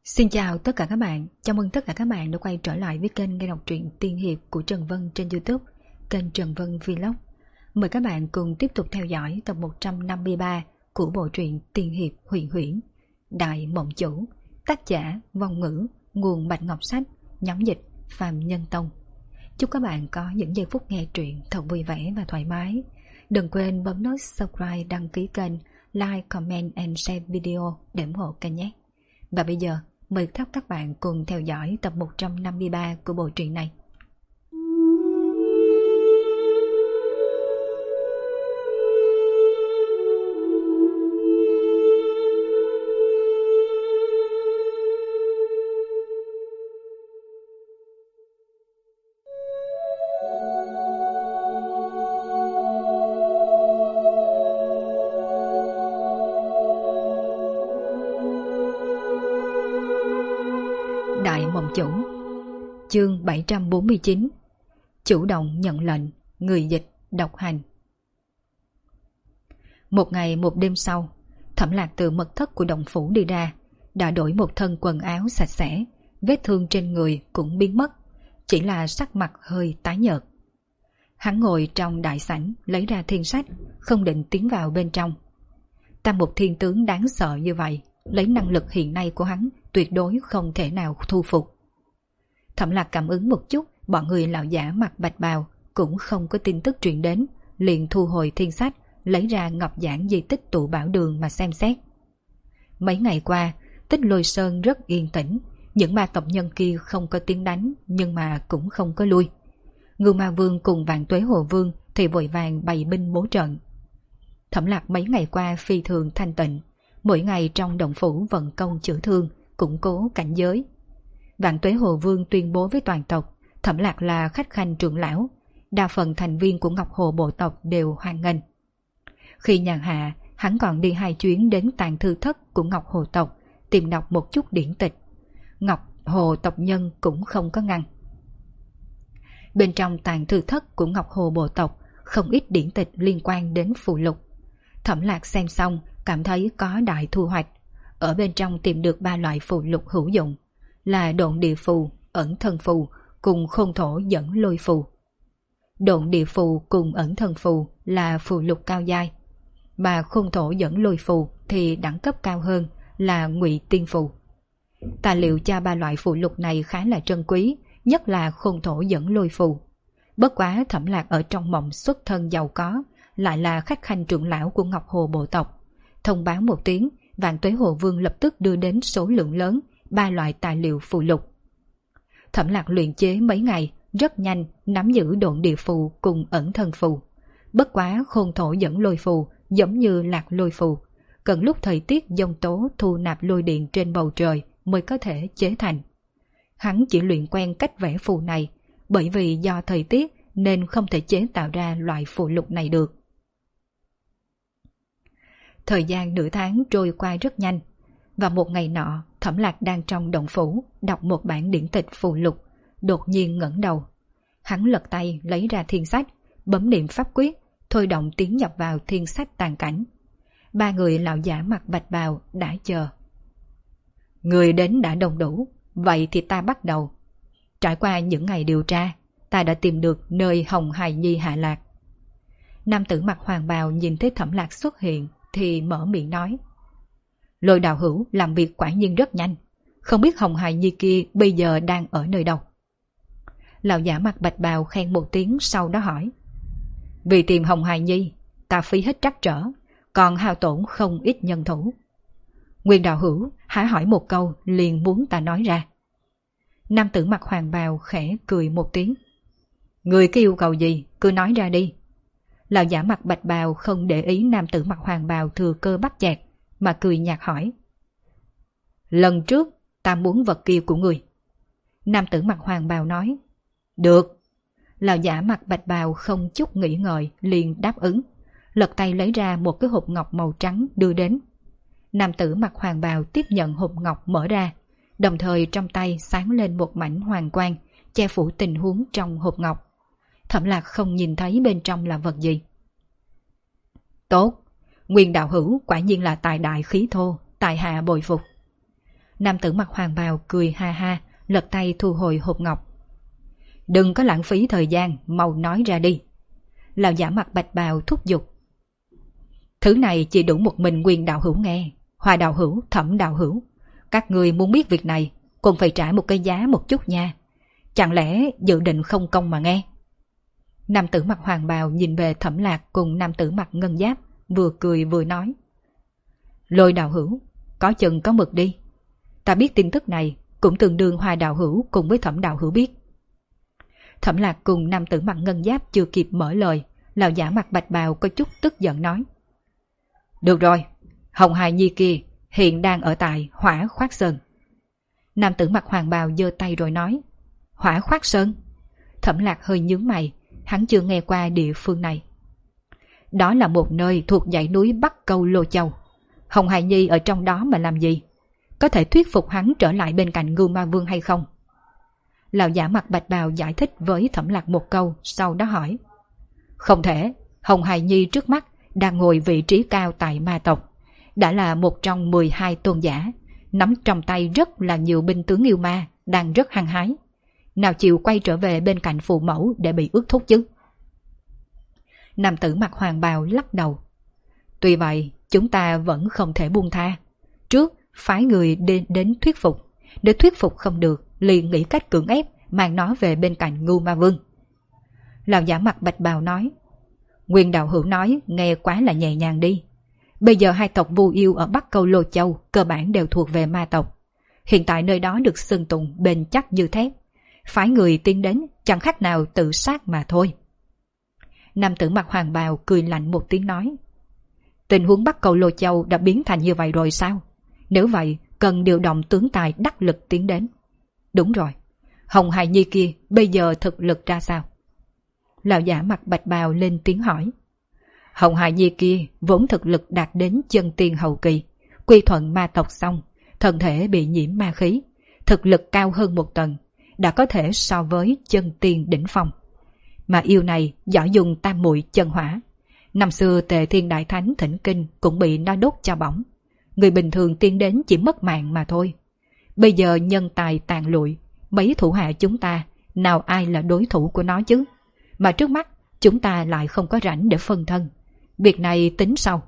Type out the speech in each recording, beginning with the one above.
Xin chào tất cả các bạn, chào mừng tất cả các bạn đã quay trở lại với kênh nghe đọc truyện tiên hiệp của Trần Vân trên YouTube, kênh Trần Vân Vlog. Mời các bạn cùng tiếp tục theo dõi tập 153 của bộ truyện tiên hiệp huyền huyễn Đại Mộng Chủ, tác giả Vong Ngữ, nguồn Bạch Ngọc Sách, nhóm dịch Phạm Nhân Tông. Chúc các bạn có những giây phút nghe truyện thật vui vẻ và thoải mái. Đừng quên bấm nút subscribe, đăng ký kênh, like, comment and share video để ủng hộ kênh nhé. Và bây giờ, mời các bạn cùng theo dõi tập 153 của bộ truyện này. Đại Mộng Chủ, chương 749, chủ động nhận lệnh, người dịch độc hành. Một ngày một đêm sau, Thẩm Lạc từ mật thất của động phủ đi ra, đã đổi một thân quần áo sạch sẽ, vết thương trên người cũng biến mất, chỉ là sắc mặt hơi tái nhợt. Hắn ngồi trong đại sảnh lấy ra thiên sách, không định tiến vào bên trong. Tam một thiên tướng đáng sợ như vậy, lấy năng lực hiện nay của hắn tuyệt đối không thể nào thu phục. Thẩm Lạc cảm ứng một chút, bọn người lão giả mặc bạch bào cũng không có tin tức truyền đến, liền thu hồi thiên sách, lấy ra ngọc giản di tích tụ bảo đường mà xem xét. Mấy ngày qua, Tích Lôi Sơn rất yên tĩnh, những ma tộc nhân kia không có tiếng đánh nhưng mà cũng không có lui. Ngưu Ma Vương cùng Vạn Tuế Hồ Vương thì vội vàng bày binh bố trận. Thẩm Lạc mấy ngày qua phi thường thanh tịnh, mỗi ngày trong động phủ vận công chữa thương, củng cố cảnh giới. Vạn Tuế Hồ Vương tuyên bố với toàn tộc, Thẩm Lạc là khách khanh trưởng lão, đa phần thành viên của Ngọc Hồ bộ tộc đều hoan nghênh. Khi nhàn hạ, hắn còn đi 2 chuyến đến tàng thư thất của Ngọc Hồ tộc, tìm đọc một chút điển tịch. Ngọc Hồ tộc nhân cũng không có ngăn. Bên trong tàng thư thất của Ngọc Hồ bộ tộc, không ít điển tịch liên quan đến phù lục. Thẩm Lạc xem xong, cảm thấy có đại thu hoạch. Ở bên trong tìm được 3 loại phù lục hữu dụng, là độn địa phù, ẩn thân phù cùng khôn thổ dẫn lôi phù. Độn địa phù cùng ẩn thân phù là phù lục cao giai, mà khôn thổ dẫn lôi phù thì đẳng cấp cao hơn là ngụy tiên phù. Tài liệu cho 3 loại phù lục này khá là trân quý, nhất là khôn thổ dẫn lôi phù. Bất quá Thẩm Lạc ở trong mộng xuất thân giàu có, lại là khách khanh trưởng lão của Ngọc Hồ bộ tộc. Thông báo một tiếng, Vạn Tuế Hồ Vương lập tức đưa đến số lượng lớn 3 loại tài liệu phù lục. Thẩm Lạc luyện chế mấy ngày, rất nhanh nắm giữ độn địa phù cùng ẩn thân phù. Bất quá khôn thổ dẫn lôi phù giống như lạc lôi phù, cần lúc thời tiết giông tố thu nạp lôi điện trên bầu trời mới có thể chế thành. Hắn chỉ luyện quen cách vẽ phù này, bởi vì do thời tiết nên không thể chế tạo ra loại phù lục này được. Thời gian nửa tháng trôi qua rất nhanh, và một ngày nọ, Thẩm Lạc đang trong động phủ đọc một bản điển tịch phù lục, đột nhiên ngẩng đầu. Hắn lật tay lấy ra thiên sách, bấm niệm pháp quyết, thôi động tiến nhập vào thiên sách tàn cảnh. 3 người lão giả mặc bạch bào đã chờ. Người đến đã đông đủ, vậy thì ta bắt đầu. Trải qua những ngày điều tra, ta đã tìm được nơi Hồng Hài Nhi hạ lạc. Nam tử mặc hoàng bào nhìn thấy Thẩm Lạc xuất hiện thì mở miệng nói: Lôi đạo hữu làm việc quả nhiên rất nhanh, không biết Hồng Hài Nhi kia bây giờ đang ở nơi đâu. Lão giả mặc bạch bào khen một tiếng, sau đó hỏi: Vì tìm Hồng Hài Nhi, ta phí hết trắc trở, còn hao tổn không ít nhân thủ. Nguyên đạo hữu há hỏi một câu liền muốn ta nói ra. Nam tử mặc hoàng bào khẽ cười một tiếng: Người có yêu cầu gì cứ nói ra đi. Lão giả mặc bạch bào không để ý nam tử mặc hoàng bào thừa cơ bắt chẹt, mà cười nhạt hỏi: Lần trước ta muốn vật kia của người. Nam tử mặc hoàng bào nói: Được. Lão giả mặc bạch bào không chút nghĩ ngợi liền đáp ứng, lật tay lấy ra một cái hộp ngọc màu trắng đưa đến. Nam tử mặc hoàng bào tiếp nhận hộp ngọc mở ra, đồng thời trong tay sáng lên một mảnh hoàng quang, che phủ tình huống trong hộp ngọc. Thẩm Lạc không nhìn thấy bên trong là vật gì. Tốt, Nguyên đạo hữu quả nhiên là tài đại khí thô, tại hạ bội phục. Nam tử mặc hoàng bào cười ha ha, lật tay thu hồi hộp ngọc. Đừng có lãng phí thời gian, mau nói ra đi. Lão giả mặc bạch bào thúc giục. Thứ này chỉ đủ một mình Nguyên đạo hữu nghe, Hoa đạo hữu, Thẩm đạo hữu. Các người muốn biết việc này, cũng phải trả một cái giá một chút nha. Chẳng lẽ dự định không công mà nghe? Nam tử mặc hoàng bào nhìn về Thẩm Lạc cùng nam tử mặc ngân giáp, vừa cười vừa nói. Lôi đạo hữu, có chừng có mực đi. Ta biết tin tức này, cũng tương đương Hoa đạo hữu cùng với Thẩm đạo hữu biết. Thẩm Lạc cùng nam tử mặc ngân giáp chưa kịp mở lời, lão giả mặc bạch bào có chút tức giận nói. Được rồi, Hồng Hài Nhi kia hiện đang ở tại Hỏa Khoát Sơn. Nam tử mặc hoàng bào giơ tay rồi nói. Hỏa Khoát Sơn? Thẩm Lạc hơi nhướng mày, hắn chưa nghe qua địa phương này. Đó là một nơi thuộc dãy núi Bắc Câu Lô Châu. Hồng Hài Nhi ở trong đó mà làm gì? Có thể thuyết phục hắn trở lại bên cạnh Ngưu Ma Vương hay không? Lão giả mặc bạch bào giải thích với Thẩm Lạc một câu, sau đó hỏi. Không thể, Hồng Hài Nhi trước mắt đang ngồi vị trí cao tại ma tộc, đã là một trong 12 tôn giả, nắm trong tay rất là nhiều binh tướng yêu ma, đang rất hăng hái. Nào chịu quay trở về bên cạnh phụ mẫu để bị ước thúc chứ? Nam tử mặc hoàng bào lắc đầu. Tuy vậy, chúng ta vẫn không thể buông tha. Trước, phái người đến thuyết phục. Nếu thuyết phục không được, liền nghĩ cách cưỡng ép mang nó về bên cạnh Ngưu Ma Vương. Lão giả mặc bạch bào nói. Nguyên đạo hữu nói nghe quá là nhẹ nhàng đi. Bây giờ hai tộc Vu Yêu ở Bắc Câu Lô Châu cơ bản đều thuộc về ma tộc. Hiện tại nơi đó được xưng tụng bền chắc như thép. Phái người tiến đến chẳng khác nào tự sát mà thôi. Nam tử mặc hoàng bào cười lạnh một tiếng nói. Tình huống Bắc Câu Lô Châu đã biến thành như vậy rồi sao? Nếu vậy, cần điều động tướng tài đắc lực tiến đến. Đúng rồi, Hồng Hài Nhi kia bây giờ thực lực ra sao? Lão giả mặc bạch bào lên tiếng hỏi. Hồng Hài Nhi kia vốn thực lực đạt đến chân tiên hậu kỳ, quy thuận ma tộc xong, thân thể bị nhiễm ma khí, thực lực cao hơn một tầng, đã có thể so với chân tiên đỉnh phong. Mà yêu này giỏi dùng tam muội chân hỏa. Năm xưa Tề Thiên Đại Thánh thỉnh kinh cũng bị nó đốt cho bỏng. Người bình thường tiến đến chỉ mất mạng mà thôi. Bây giờ nhân tài tàn lụi, mấy thủ hạ chúng ta, nào ai là đối thủ của nó chứ? Mà trước mắt, chúng ta lại không có rảnh để phân thân. Việc này tính sau.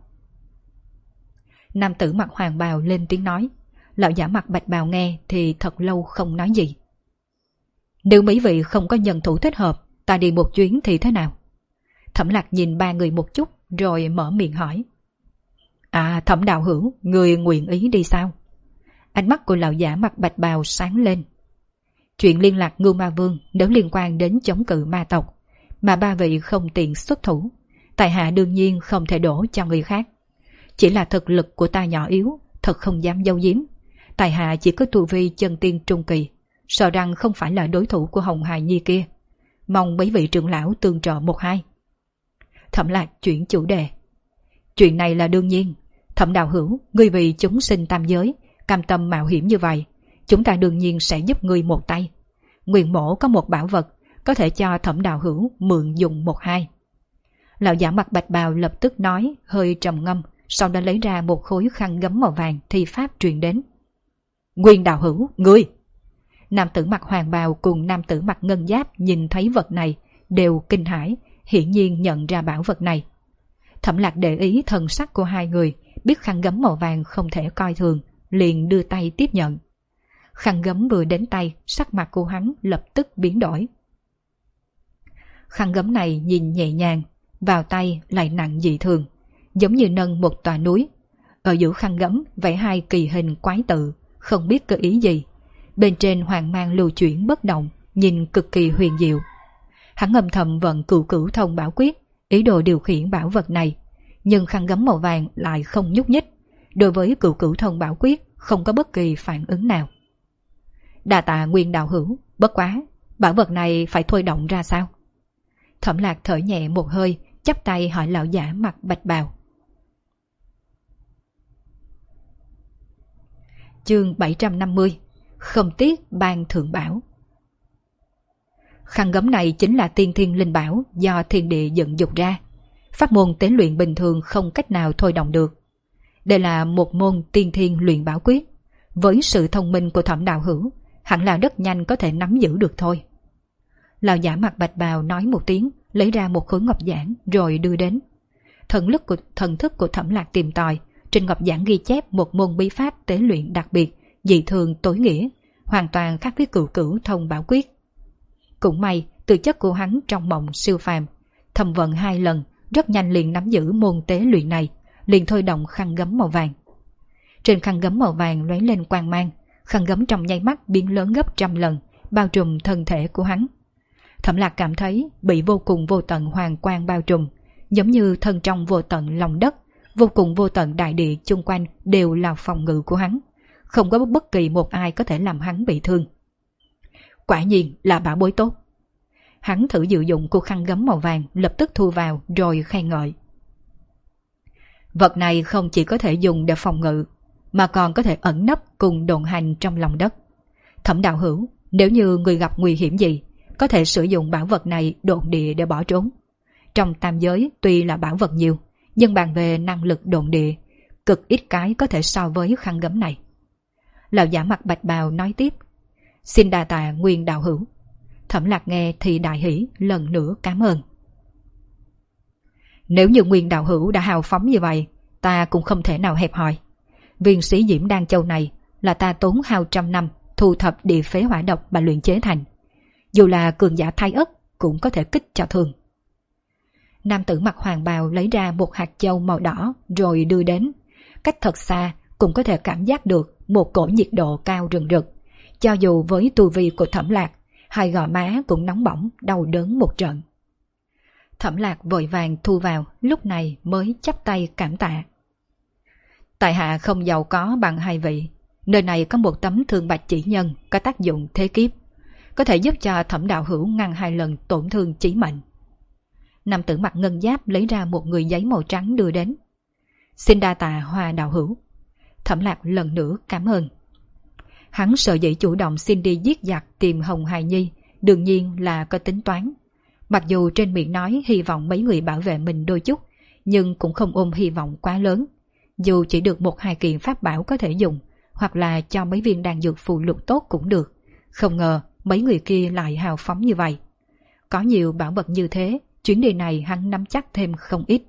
Nam tử mặc hoàng bào lên tiếng nói. Lão giả mặc bạch bào nghe thì thật lâu không nói gì. Nếu mấy vị không có nhân thủ thích hợp, ta đi một chuyến thì thế nào? Thẩm Lạc nhìn ba người một chút rồi mở miệng hỏi. À, Thẩm đạo hữu, người nguyện ý đi sao? Ánh mắt của lão giả mặc bạch bào sáng lên. Chuyện liên lạc Ngưu Ma Vương nếu liên quan đến chống cự ma tộc, mà ba vị không tiện xuất thủ, tại hạ đương nhiên không thể đổ cho người khác. Chỉ là thực lực của ta nhỏ yếu, thật không dám giấu giếm. Tại hạ chỉ có tu vi chân tiên trung kỳ, sợ rằng không phải là đối thủ của Hồng Hài Nhi kia. Mong mấy vị trưởng lão tương trợ một hai. Thẩm Lạc chuyển chủ đề. Chuyện này là đương nhiên. Thẩm đạo hữu, ngươi vì chúng sinh tam giới, cam tâm mạo hiểm như vậy, chúng ta đương nhiên sẽ giúp ngươi một tay. Nguyên mổ có một bảo vật, có thể cho Thẩm đạo hữu mượn dùng một hai. Lão giả mặc bạch bào lập tức nói, hơi trầm ngâm, sau đó lấy ra một khối khăn gấm màu vàng thi pháp truyền đến. Nguyên đạo hữu, ngươi! Nam tử mặc hoàng bào cùng nam tử mặc ngân giáp nhìn thấy vật này, đều kinh hãi, hiển nhiên nhận ra bảo vật này. Thẩm Lạc để ý thần sắc của hai người, biết khăn gấm màu vàng không thể coi thường, liền đưa tay tiếp nhận. Khăn gấm vừa đến tay, sắc mặt của hắn lập tức biến đổi. Khăn gấm này nhìn nhẹ nhàng, vào tay lại nặng dị thường, giống như nâng một tòa núi. Ở giữa khăn gấm vẽ hai kỳ hình quái tự, không biết cơ ý gì. Bên trên hoàng mang lưu chuyển bất động, nhìn cực kỳ huyền diệu. Hắn âm thầm vận cửu cửu thông bảo quyết, ý đồ điều khiển bảo vật này, nhưng khăn gấm màu vàng lại không nhúc nhích. Đối với cửu cửu thông bảo quyết không có bất kỳ phản ứng nào. Đa tạ Nguyên đạo hữu, bất quá, bảo vật này phải thôi động ra sao? Thẩm Lạc thở nhẹ một hơi, chắp tay hỏi lão giả mặc bạch bào. Chương 750, không tiếc ban thượng bảo. Khăn gấm này chính là tiên thiên linh bảo do thiên địa dựng dục ra. Pháp môn tế luyện bình thường không cách nào thôi động được. Đây là một môn tiên thiên luyện bảo quyết, với sự thông minh của Thẩm đạo hữu, hẳn là rất nhanh có thể nắm giữ được thôi. Lão giả mặt bạch bào nói một tiếng, lấy ra một khối ngọc giản rồi đưa đến. Thần thức của Thẩm Lạc tìm tòi, trên ngọc giản ghi chép một môn bí pháp tế luyện đặc biệt, dị thường tối nghĩa, hoàn toàn khác với cửu cửu thông bảo quyết. Cũng may, tư chất của hắn trong mộng siêu phàm, thâm vận 2 lần, rất nhanh liền nắm giữ môn tế luyện này, liền thôi động khăn gấm màu vàng. Trên khăn gấm màu vàng lóe lên quang mang, khăn gấm trong nháy mắt biến lớn gấp 100 lần, bao trùm thân thể của hắn. Thẩm Lạc cảm thấy bị vô cùng vô tận hoàng quang bao trùm, giống như thân trong vô tận lòng đất, vô cùng vô tận đại địa chung quanh đều là phòng ngự của hắn, không có bất kỳ một ai có thể làm hắn bị thương. Quả nhiên là bảo bối tốt. Hắn thử dự dụng của khăn gấm màu vàng, lập tức thu vào rồi khen ngợi. Vật này không chỉ có thể dùng để phòng ngự, mà còn có thể ẩn nấp cùng độn hành trong lòng đất. Thẩm đạo hữu, nếu như người gặp nguy hiểm gì, có thể sử dụng bảo vật này độn địa để bỏ trốn. Trong tam giới tuy là bảo vật nhiều, nhưng bàn về năng lực độn địa, cực ít cái có thể so với khăn gấm này. Lão giả mặt bạch bào nói tiếp. Xin đa tạ Nguyên đạo hữu. Thẩm Lạc nghe thì đại hỉ, lần nữa cảm ơn. Nếu như Nguyên đạo hữu đã hào phóng như vậy, ta cũng không thể nào hẹp hòi. Viên sĩ diễm đan châu này là ta tốn hao 100 năm thu thập địa phế hỏa độc mà luyện chế thành. Dù là cường giả thái ất cũng có thể kích cho thường. Nam tử mặc hoàng bào lấy ra một hạt châu màu đỏ rồi đưa đến. Cách thật xa cũng có thể cảm giác được một cỗ nhiệt độ cao rừng rực. Cho dù với tu vi của Thẩm Lạc, hai gò má cũng nóng bỏng, đau đớn một trận. Thẩm Lạc vội vàng thu vào, lúc này mới chắp tay cảm tạ. Tại hạ không giàu có bằng hai vị. Nơi này có một tấm thương bạch chỉ nhân có tác dụng thế kiếp, có thể giúp cho Thẩm đạo hữu ngăn 2 lần tổn thương chí mệnh. Nam tử mặc ngân giáp lấy ra một người giấy màu trắng đưa đến. Xin đa tạ Hoa đạo hữu. Thẩm Lạc lần nữa cảm ơn. Hắn sợ dĩ chủ động xin đi giết giặc tìm Hồng Hài Nhi, đương nhiên là có tính toán. Mặc dù trên miệng nói hy vọng mấy người bảo vệ mình đôi chút, nhưng cũng không ôm hy vọng quá lớn. Dù chỉ được 1-2 kiện pháp bảo có thể dùng, hoặc là cho mấy viên đan dược phụ lục tốt cũng được. Không ngờ mấy người kia lại hào phóng như vậy. Có nhiều bảo vật như thế, chuyến đi này hắn nắm chắc thêm không ít.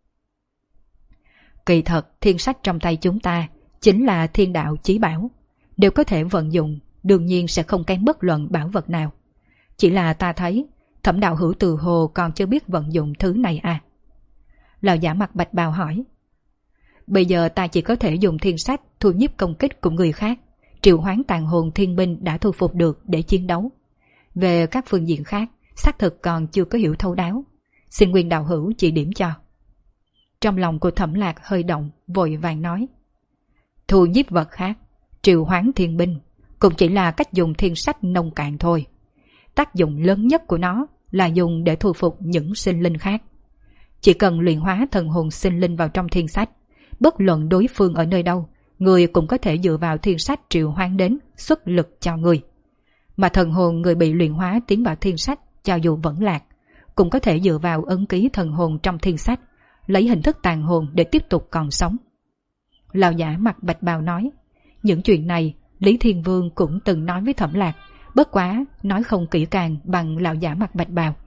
Kỳ thật, thiên sách trong tay chúng ta chính là thiên đạo chí bảo, đều có thể vận dụng, đương nhiên sẽ không kém bất luận bảo vật nào. Chỉ là ta thấy Thẩm đạo hữu từ hồ còn chưa biết vận dụng thứ này à? Lão giả mặt bạch bào hỏi. Bây giờ ta chỉ có thể dùng thiên sách thu nhiếp công kích của người khác, triệu hoán tàn hồn thiên binh đã thu phục được để chiến đấu. Về các phương diện khác, xác thực còn chưa có hiểu thấu đáo. Xin Nguyên đạo hữu chỉ điểm cho. Trong lòng của Thẩm Lạc hơi động, vội vàng nói. Thu nhiếp vật khác, triệu hoán thiên binh, cũng chỉ là cách dùng thiên sách nông cạn thôi. Tác dụng lớn nhất của nó là dùng để thu phục những sinh linh khác. Chỉ cần luyện hóa thần hồn sinh linh vào trong thiên sách, bất luận đối phương ở nơi đâu, người cũng có thể dựa vào thiên sách triệu hoán đến xuất lực cho người. Mà thần hồn người bị luyện hóa tiến vào thiên sách, cho dù vẫn lạc, cũng có thể dựa vào ấn ký thần hồn trong thiên sách, lấy hình thức tàn hồn để tiếp tục còn sống. Lão giả mặt bạch bào nói, những chuyện này Lý Thiên Vương cũng từng nói với Thẩm Lạc, bất quá nói không kỹ càng bằng lão giả mặt bạch bào.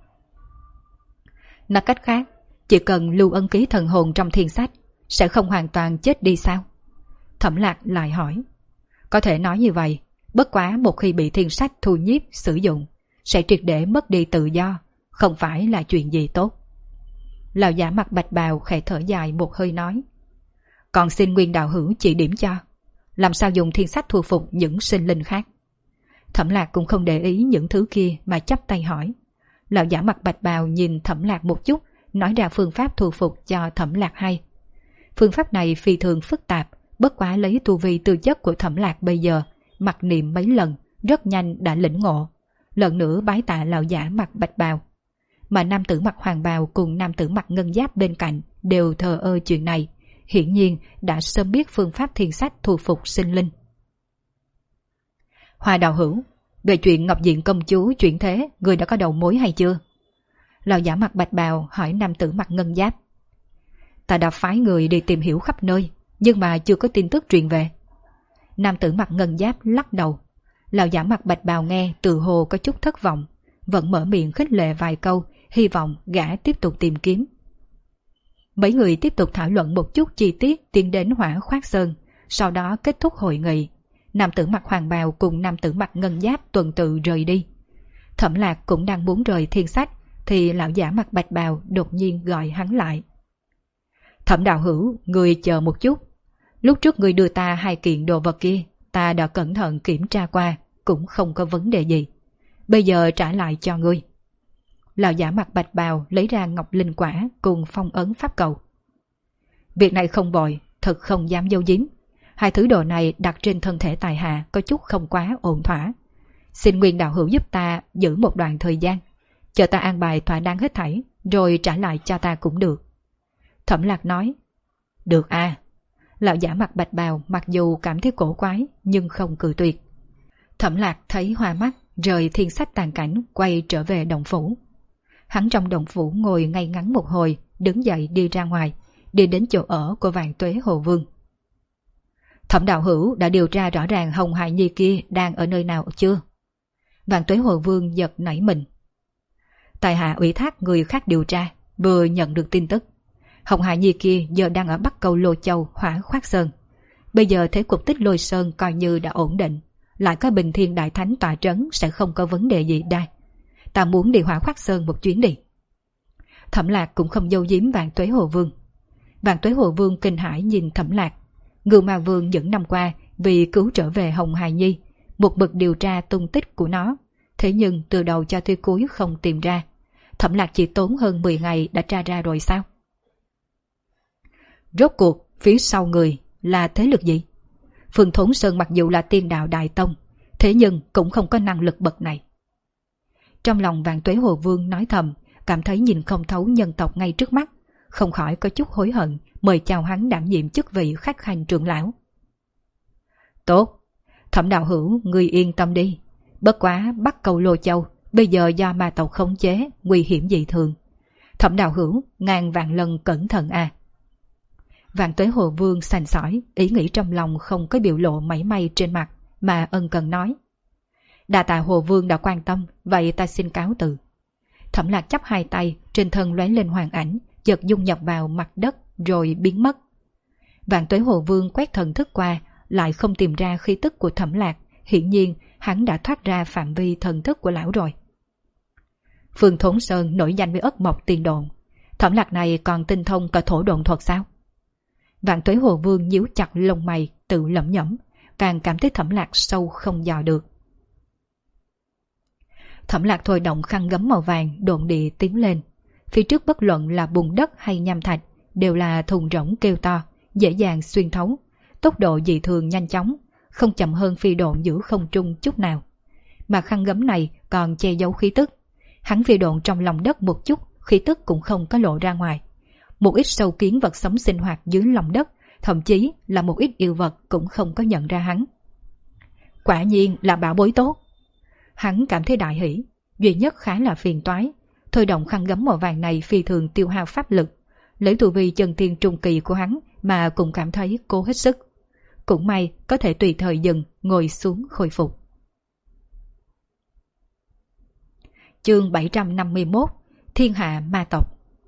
Nói cách khác, chỉ cần lưu ấn ký thần hồn trong thiên sách, sẽ không hoàn toàn chết đi sao? Thẩm Lạc lại hỏi. Có thể nói như vậy, bất quá một khi bị thiên sách thu nhiếp sử dụng, sẽ triệt để mất đi tự do, không phải là chuyện gì tốt. Lão giả mặt bạch bào khẽ thở dài một hơi nói. Còn xin Nguyên đạo hữu chỉ điểm cho, làm sao dùng thiên sách thu phục những sinh linh khác. Thẩm Lạc cũng không để ý những thứ kia mà chắp tay hỏi. Lão giả mặt bạch bào nhìn Thẩm Lạc một chút, nói ra phương pháp thu phục cho Thẩm Lạc hay. Phương pháp này phi thường phức tạp, bất quá lấy tu vi tư chất của Thẩm Lạc bây giờ, mặc niệm mấy lần, rất nhanh đã lĩnh ngộ. Lần nữa bái tạ lão giả mặt bạch bào. Mà nam tử mặc hoàng bào cùng nam tử mặc ngân giáp bên cạnh đều thờ ơ chuyện này, hiển nhiên đã sớm biết phương pháp thiên sách thu phục sinh linh. Hoa đạo hữu, về chuyện Ngọc Diện công chúa chuyển thế, người đã có đầu mối hay chưa? Lão giả mặt bạch bào hỏi nam tử mặc ngân giáp. Ta đã phái người đi tìm hiểu khắp nơi, nhưng mà chưa có tin tức truyền về. Nam tử mặc ngân giáp lắc đầu. Lão giả mặc bạch bào nghe tự hồ có chút thất vọng, vẫn mở miệng khích lệ vài câu, hy vọng gã tiếp tục tìm kiếm. Mấy người tiếp tục thảo luận một chút chi tiết tiến đến Hỏa Khoát Sơn, sau đó kết thúc hội nghị. Nam tử mặc hoàng bào cùng nam tử mặc ngân giáp tuần tự rời đi. Thẩm Lạc cũng đang muốn rời Thiên Sách thì lão giả mặc bạch bào đột nhiên gọi hắn lại. Thẩm đạo hữu, người chờ một chút. Lúc trước người đưa ta 2 kiện đồ vật kia, ta đã cẩn thận kiểm tra qua, cũng không có vấn đề gì. Bây giờ trả lại cho ngươi. Lão giả mặc bạch bào lấy ra ngọc linh quả cùng phong ấn pháp cầu. Việc này không vội, thật không dám giấu giếm. 2 thứ đồ này đặt trên thân thể tài hạ có chút không quá ổn thỏa. Xin Nguyên đạo hữu giúp ta giữ một đoạn thời gian, chờ ta an bài thỏa đáng hết thảy, rồi trả lại cho ta cũng được. Thẩm Lạc nói. Được à. Lão giả mặc bạch bào mặc dù cảm thấy cổ quái nhưng không cự tuyệt. Thẩm Lạc thấy hoa mắt, rời Thiên Sách tàn cảnh, quay trở về động phủ. Hắn trong động phủ ngồi ngay ngắn một hồi, đứng dậy đi ra ngoài, đi đến chỗ ở của Vạn Tuế Hồ Vương. Thẩm đạo hữu đã điều tra rõ ràng Hồng Hải Nhi kia đang ở nơi nào chưa? Vạn Tuế Hồ Vương giật nảy mình. Tài hạ ủy thác người khác điều tra, vừa nhận được tin tức. Hồng Hải Nhi kia giờ đang ở Bắc Câu Lô Châu, Hỏa Khoát Sơn. Bây giờ thế cục Tích Lôi Sơn coi như đã ổn định, lại có Bình Thiên Đại Thánh tọa trấn sẽ không có vấn đề gì đây. Ta muốn đi Hỏa Khoát Sơn một chuyến đi. Thẩm Lạc cũng không giấu giếm Vạn Tuế Hồ Vương. Vạn Tuế Hồ Vương kinh hãi nhìn Thẩm Lạc. Ngưu Ma Vương những năm qua vì cứu trở về Hồng Hải Nhi, một mực điều tra tung tích của nó, thế nhưng từ đầu cho tới cuối không tìm ra. Thẩm Lạc chỉ tốn hơn 10 ngày đã tra ra rồi sao? Rốt cuộc phía sau người là thế lực gì? Phương Thốn Sơn mặc dù là tiên đạo đại tông, thế nhưng cũng không có năng lực bậc này. Trong lòng Vạn Tuế Hồ Vương nói thầm, cảm thấy nhìn không thấu nhân tộc ngay trước mắt, không khỏi có chút hối hận, mời chào hắn đảm nhiệm chức vị khách khanh trưởng lão. Tốt, Thẩm đạo hữu, ngươi yên tâm đi. Bất quá Bắc Câu Lô Châu bây giờ do ma tộc khống chế, nguy hiểm dị thường. Thẩm đạo hữu, ngàn vạn lần cẩn thận à. Vạn Tuế Hồ Vương sành sỏi, ý nghĩ trong lòng không có biểu lộ mảy may trên mặt, mà ân cần nói. Đa tạ Hồ Vương đã quan tâm, vậy ta xin cáo từ. Thẩm Lạc chắp 2 tay, trên thân lóe lên hoàng ảnh, chợt dung nhập vào mặt đất rồi biến mất. Vạn Tuế Hồ Vương quét thần thức qua, lại không tìm ra khí tức của Thẩm Lạc, hiển nhiên hắn đã thoát ra phạm vi thần thức của lão rồi. Phương Thốn Sơn nổi danh với ất mộc tiền độn, Thẩm Lạc này còn tinh thông cả thổ độn thuật sao? Vạn Tuế Hồ Vương nhíu chặt lông mày, tự lẩm nhẩm, càng cảm thấy Thẩm Lạc sâu không dò được. Thẩm Lạc thôi động khăn gấm màu vàng độn địa tiến lên. Phía trước bất luận là bùn đất hay nham thạch đều là thùng rỗng kêu to, dễ dàng xuyên thấu, tốc độ dị thường nhanh chóng, không chậm hơn phi độn giữa không trung chút nào. Mà khăn gấm này còn che giấu khí tức. Hắn phi độn trong lòng đất một chút, khí tức cũng không có lộ ra ngoài. Một ít sâu kiến vật sống sinh hoạt dưới lòng đất, thậm chí là một ít yêu vật cũng không có nhận ra hắn. Quả nhiên là bảo bối tốt. Hắn cảm thấy đại hỷ, duy nhất khá là phiền toái. Thôi động khăn gấm màu vàng này phi thường tiêu hao pháp lực, lấy tu vi chân tiên trung kỳ của hắn mà cũng cảm thấy cố hết sức. Cũng may có thể tùy thời dừng, ngồi xuống khôi phục. Chương 751, Thiên Hạ Ma Tộc.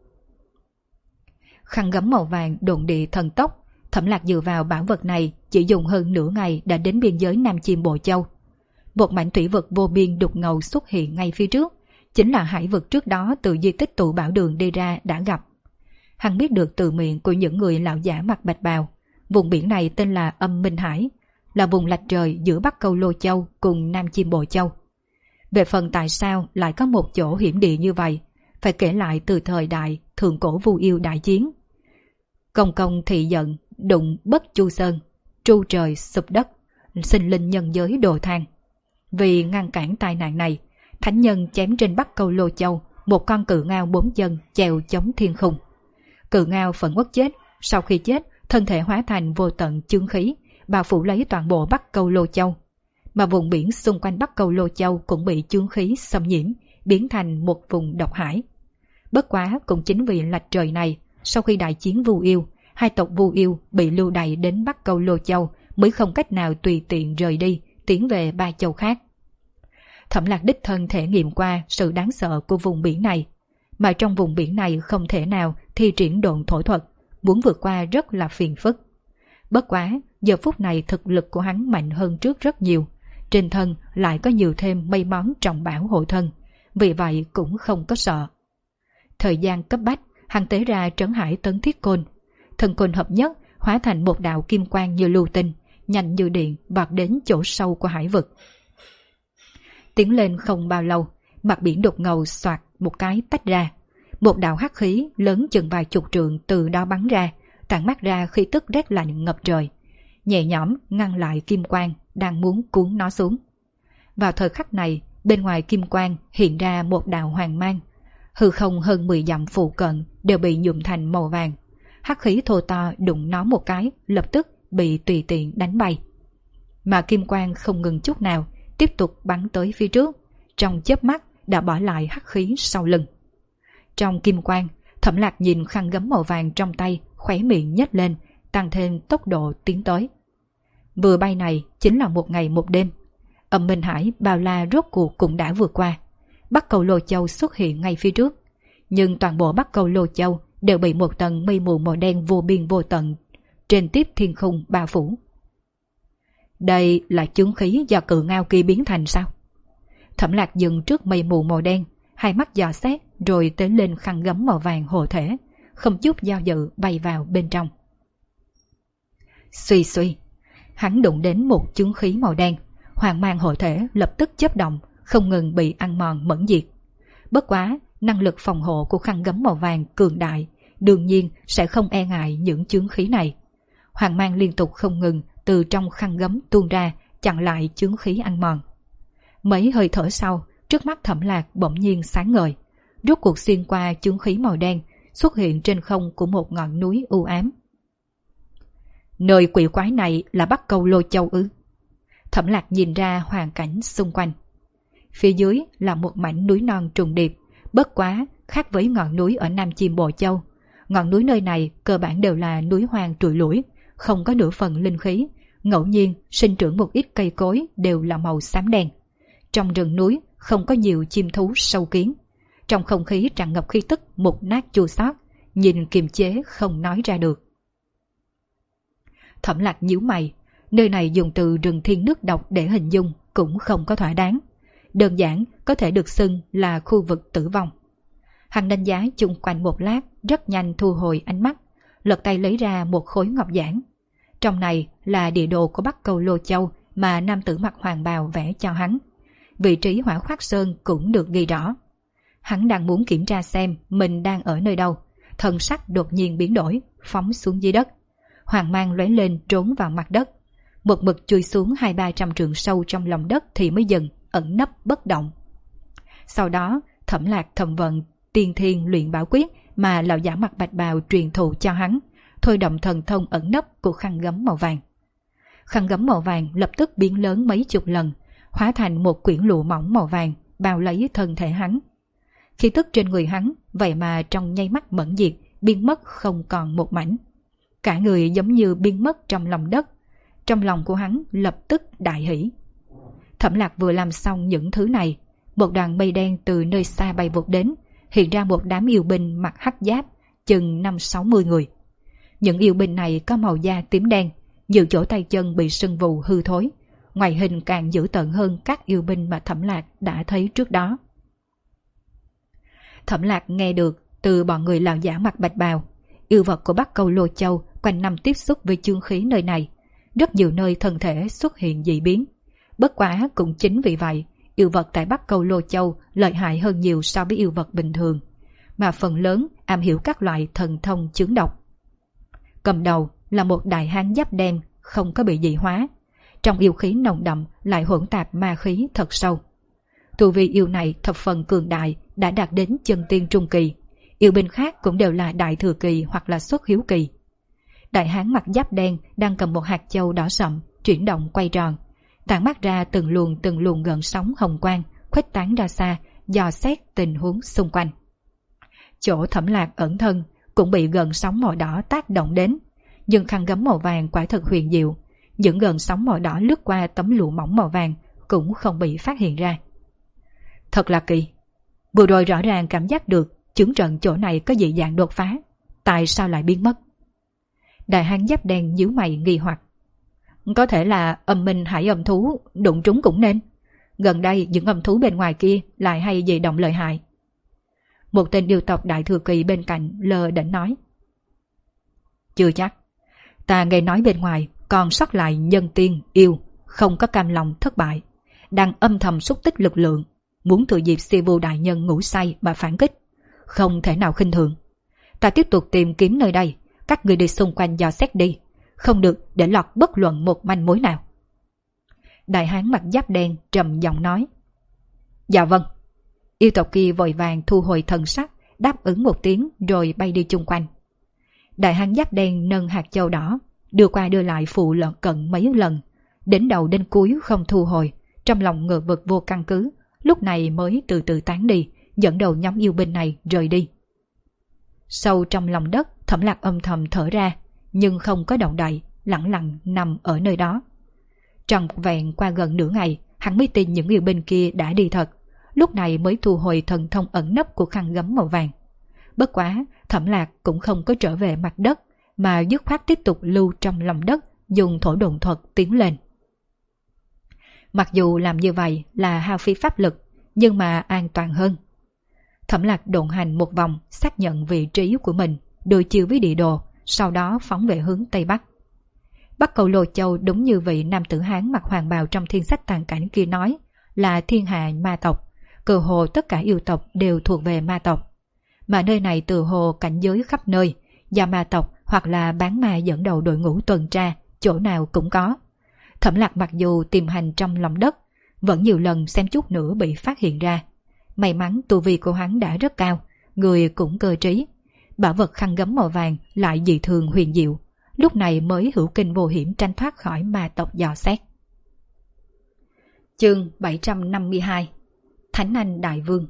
Khăn gấm màu vàng độn địa thần tốc, Thẩm Lạc dựa vào bảo vật này chỉ dùng hơn nửa ngày đã đến biên giới Nam Chiêm Bộ Châu. Một mảnh thủy vực vô biên đục ngầu xuất hiện ngay phía trước, chính là hải vực trước đó từ di tích tụ bảo đường đi ra đã gặp. Hắn biết được từ miệng của những người lão giả mặc bạch bào, vùng biển này tên là Âm Minh Hải, là vùng lạch trời giữa Bắc Câu Lô Châu cùng Nam Chiêm Bộ Châu. Về phần tại sao lại có một chỗ hiểm địa như vậy, phải kể lại từ thời đại thượng cổ Vu Yêu đại chiến. Công công thị giận, đụng bất chu sơn, tru trời sụp đất, sinh linh nhân giới đồ than. Vì ngăn cản tai nạn này, thánh nhân chém trên Bắc Câu Lô Châu một con cự ngao 4 chân chèo chống thiên khung. Cự ngao phẫn uất chết, sau khi chết, thân thể hóa thành vô tận chương khí, bao phủ lấy toàn bộ Bắc Câu Lô Châu. Mà vùng biển xung quanh Bắc Câu Lô Châu cũng bị chương khí xâm nhiễm, biến thành một vùng độc hải. Bất quá cũng chính vì lạch trời này, sau khi đại chiến Vu Yêu, 2 tộc Vu Yêu bị lưu đày đến Bắc Câu Lô Châu mới không cách nào tùy tiện rời đi, tiến về ba châu khác. Thẩm Lạc đích thân thể nghiệm qua sự đáng sợ của vùng biển này, mà trong vùng biển này không thể nào thi triển độn thổ thuật, muốn vượt qua rất là phiền phức. Bất quá, giờ phút này thực lực của hắn mạnh hơn trước rất nhiều, trên thân lại có nhiều thêm mấy món trọng bảo hộ thân, vì vậy cũng không có sợ. Thời gian cấp bách, hắn tế ra trấn hải tấn thiết côn, thần côn hợp nhất hóa thành một đạo kim quang như lưu tinh, nhanh như điện vọt đến chỗ sâu của hải vực. Tiến lên không bao lâu, mặt biển đột ngầu xoạt một cái tách ra, một đạo hắc khí lớn chừng vài chục trượng từ đó bắn ra, tản mát ra khí tức rét lạnh ngập trời, nhẹ nhõm ngăn lại kim quang đang muốn cuốn nó xuống. Vào thời khắc này, bên ngoài kim quang hiện ra một đạo hoàng mang, hư không hơn 10 dặm phụ cận đều bị nhuộm thành màu vàng. Hắc khí thô to đụng nó một cái, lập tức bị tùy tiện đánh bay. Mà kim quang không ngừng chút nào, tiếp tục bắn tới phía trước, trong chớp mắt đã bỏ lại hắc khí sau lưng. Trong kim quang, Thẩm Lạc nhìn khăn gấm màu vàng trong tay, khóe miệng nhếch lên, tăng thêm tốc độ tiến tới. Vừa bay này chính là một ngày một đêm. Âm Minh Hải bao la rốt cuộc cũng đã vượt qua. Bắc Cầu Lô Châu xuất hiện ngay phía trước, nhưng toàn bộ Bắc Cầu Lô Châu đều bị một tầng mây mù màu đen vô biên vô tận trên tiếp thiên khung bao phủ. Đây là chướng khí do cự ngao kia biến thành sao? Thẩm Lạc dừng trước mây mù màu đen, hai mắt dò xét rồi tế lên khăn gấm màu vàng hộ thể, không chút do dự bay vào bên trong. Suy suy, hắn đụng đến một chướng khí màu đen, hoàng mang hộ thể lập tức chớp động, không ngừng bị ăn mòn mẫn diệt. Bất quá, năng lực phòng hộ của khăn gấm màu vàng cường đại, đương nhiên sẽ không e ngại những chướng khí này. Hoàng mang liên tục không ngừng từ trong khăn gấm tuôn ra, chặn lại chướng khí ăn mòn. Mấy hơi thở sau, trước mắt Thẩm Lạc bỗng nhiên sáng ngời, rốt cuộc xuyên qua chướng khí màu đen, xuất hiện trên không của một ngọn núi u ám. Nơi quỷ quái này là Bắc Cầu Lô Châu ư? Thẩm Lạc nhìn ra hoàn cảnh xung quanh. Phía dưới là một mảnh núi non trùng điệp, bất quá khác với ngọn núi ở Nam Chiêm Bộ Châu. Ngọn núi nơi này cơ bản đều là núi hoang trụi lủi, không có nửa phần linh khí, ngẫu nhiên sinh trưởng một ít cây cối đều là màu xám đen. Trong rừng núi không có nhiều chim thú sâu kiến, trong không khí tràn ngập khí tức mục nát chua xót, nhìn kiềm chế không nói ra được. Thẩm Lạc nhíu mày, nơi này dùng từ rừng thiên nước độc để hình dung cũng không có thỏa đáng, đơn giản có thể được xưng là khu vực tử vong. Hắn đánh giá chung quanh một lát, rất nhanh thu hồi ánh mắt, lật tay lấy ra một khối ngọc giản. Trong này là địa đồ của Bắc Cầu Lô Châu mà nam tử mặc hoàng bào vẽ cho hắn. Vị trí Hỏa Khoát Sơn cũng được ghi rõ. Hắn đang muốn kiểm tra xem mình đang ở nơi đâu, thần sắc đột nhiên biến đổi, phóng xuống dưới đất. Hoàng mang lóe lên trốn vào mặt đất, một mực chui xuống 200-300 trượng sâu trong lòng đất thì mới dừng, ẩn nấp bất động. Sau đó Thẩm Lạc thầm vận tiên thiên luyện bảo quyết mà lão giả mặc bạch bào truyền thụ cho hắn, thôi động thần thông ẩn nấp của khăn gấm màu vàng. Khăn gấm màu vàng lập tức biến lớn mấy chục lần, hóa thành một quyển lụa mỏng màu vàng bao lấy thân thể hắn. Khí tức trên người hắn vậy mà trong nháy mắt mẫn diệt, biến mất không còn một mảnh. Cả người giống như biến mất trong lòng đất. Trong lòng của hắn lập tức đại hỉ. Thẩm Lạc vừa làm xong những thứ này, một đoàn mây đen từ nơi xa bay vụt đến, hiện ra một đám yêu binh mặc hắc giáp, chừng 50-60 người. Những yêu binh này có màu da tím đen, nhiều chỗ tay chân bị sưng vù hư thối, ngoại hình càng dữ tợn hơn các yêu binh mà Thẩm Lạc đã thấy trước đó. Thẩm Lạc nghe được từ bọn người lão giả mặc bạch bào, yêu vật của Bắc Cầu Lô Châu quanh năm tiếp xúc với chương khí nơi này, rất nhiều nơi thân thể xuất hiện dị biến. Bất quá cũng chính vì vậy, yêu vật tại Bắc Cầu Lô Châu lợi hại hơn nhiều so với yêu vật bình thường, mà phần lớn am hiểu các loại thần thông chướng độc. Cầm đầu là một đại hán giáp đen, không có bị dị hóa, trong yêu khí nồng đậm lại hỗn tạp ma khí thật sâu. Tu vi yêu này thập phần cường đại, đã đạt đến chân tiên trung kỳ. Yêu binh khác cũng đều là đại thừa kỳ hoặc là xuất hiếu kỳ. Đại hán mặc giáp đen đang cầm một hạt châu đỏ sậm, chuyển động quay tròn, tản mát ra từng luồng gợn sóng hồng quang, khuếch tán ra xa, dò xét tình huống xung quanh. Chỗ Thẩm Lạc ẩn thân cũng bị gợn sóng màu đỏ tác động đến, nhưng khăn gấm màu vàng quả thật huyền diệu, những gợn sóng màu đỏ lướt qua tấm lụa mỏng màu vàng cũng không bị phát hiện ra. Thật là kỳ, vừa rồi rõ ràng cảm giác được chứng trận chỗ này có dị dạng đột phá, tại sao lại biến mất? Đại hán giáp đen nhíu mày nghi hoặc. Có thể là âm minh hải âm thú đụng trúng cũng nên. Gần đây những âm thú bên ngoài kia lại hay dị động lợi hại. Một tên yêu tộc đại thừa kỳ bên cạnh lơ đễnh nói. Chưa chắc. Ta nghe nói bên ngoài còn sót lại nhân tiên yêu không có cam lòng thất bại, đang âm thầm xúc tích lực lượng, muốn thừa dịp Si Vu đại nhân ngủ say mà phản kích, không thể nào khinh thường. Ta tiếp tục tìm kiếm nơi đây, các người đi xung quanh dò xét đi, không được để lọt bất luận một manh mối nào. Đại hán mặt giáp đen trầm giọng nói. Dạ vâng. Yêu tộc kia vội vàng thu hồi thần sắc, đáp ứng một tiếng rồi bay đi chung quanh. Đại hán giáp đen nâng hạt châu đỏ, đưa qua đưa lại phụ lợn cận mấy lần, đến đầu đến cuối không thu hồi, trong lòng ngờ vực vô căn cứ, lúc này mới từ từ tán đi, dẫn đầu nhóm yêu binh này rời đi. Sâu trong lòng đất, Thẩm Lạc âm thầm thở ra, nhưng không có động đậy, lẳng lặng nằm ở nơi đó. Trọn vẹn qua gần nửa ngày, hắn mới tin những yêu binh kia đã đi thật, lúc này mới thu hồi thần thông ẩn nấp của khăn gấm màu vàng. Bất quá, Thẩm Lạc cũng không có trở về mặt đất, mà dứt khoát tiếp tục lưu trong lòng đất, dùng thổ độn thuật tiến lên. Mặc dù làm như vậy là hao phí pháp lực, nhưng mà an toàn hơn. Thẩm Lạc độn hành một vòng, xác nhận vị trí của mình, đối chiếu với địa đồ, sau đó phóng về hướng Tây Bắc. Bắc Cầu Lô Châu đúng như vị nam tử Hán mặc hoàng bào trong thiên sách tàn cảnh kia nói, là thiên hạ ma tộc, cơ hồ tất cả yêu tộc đều thuộc về ma tộc. Mà nơi này từ hồ cảnh giới khắp nơi, do ma tộc hoặc là bán ma dẫn đầu đội ngũ tuần tra, chỗ nào cũng có. Thẩm Lạc mặc dù tìm hành trong lòng đất, vẫn nhiều lần xem chút nữa bị phát hiện ra. May mắn tu vi của hắn đã rất cao, người cũng cơ trí. Bảo vật khăn gấm màu vàng lại dị thường huyền diệu, lúc này mới hữu kinh vô hiểm tranh thoát khỏi ma tộc dò xét. Chương 752 Thánh Anh Đại Vương.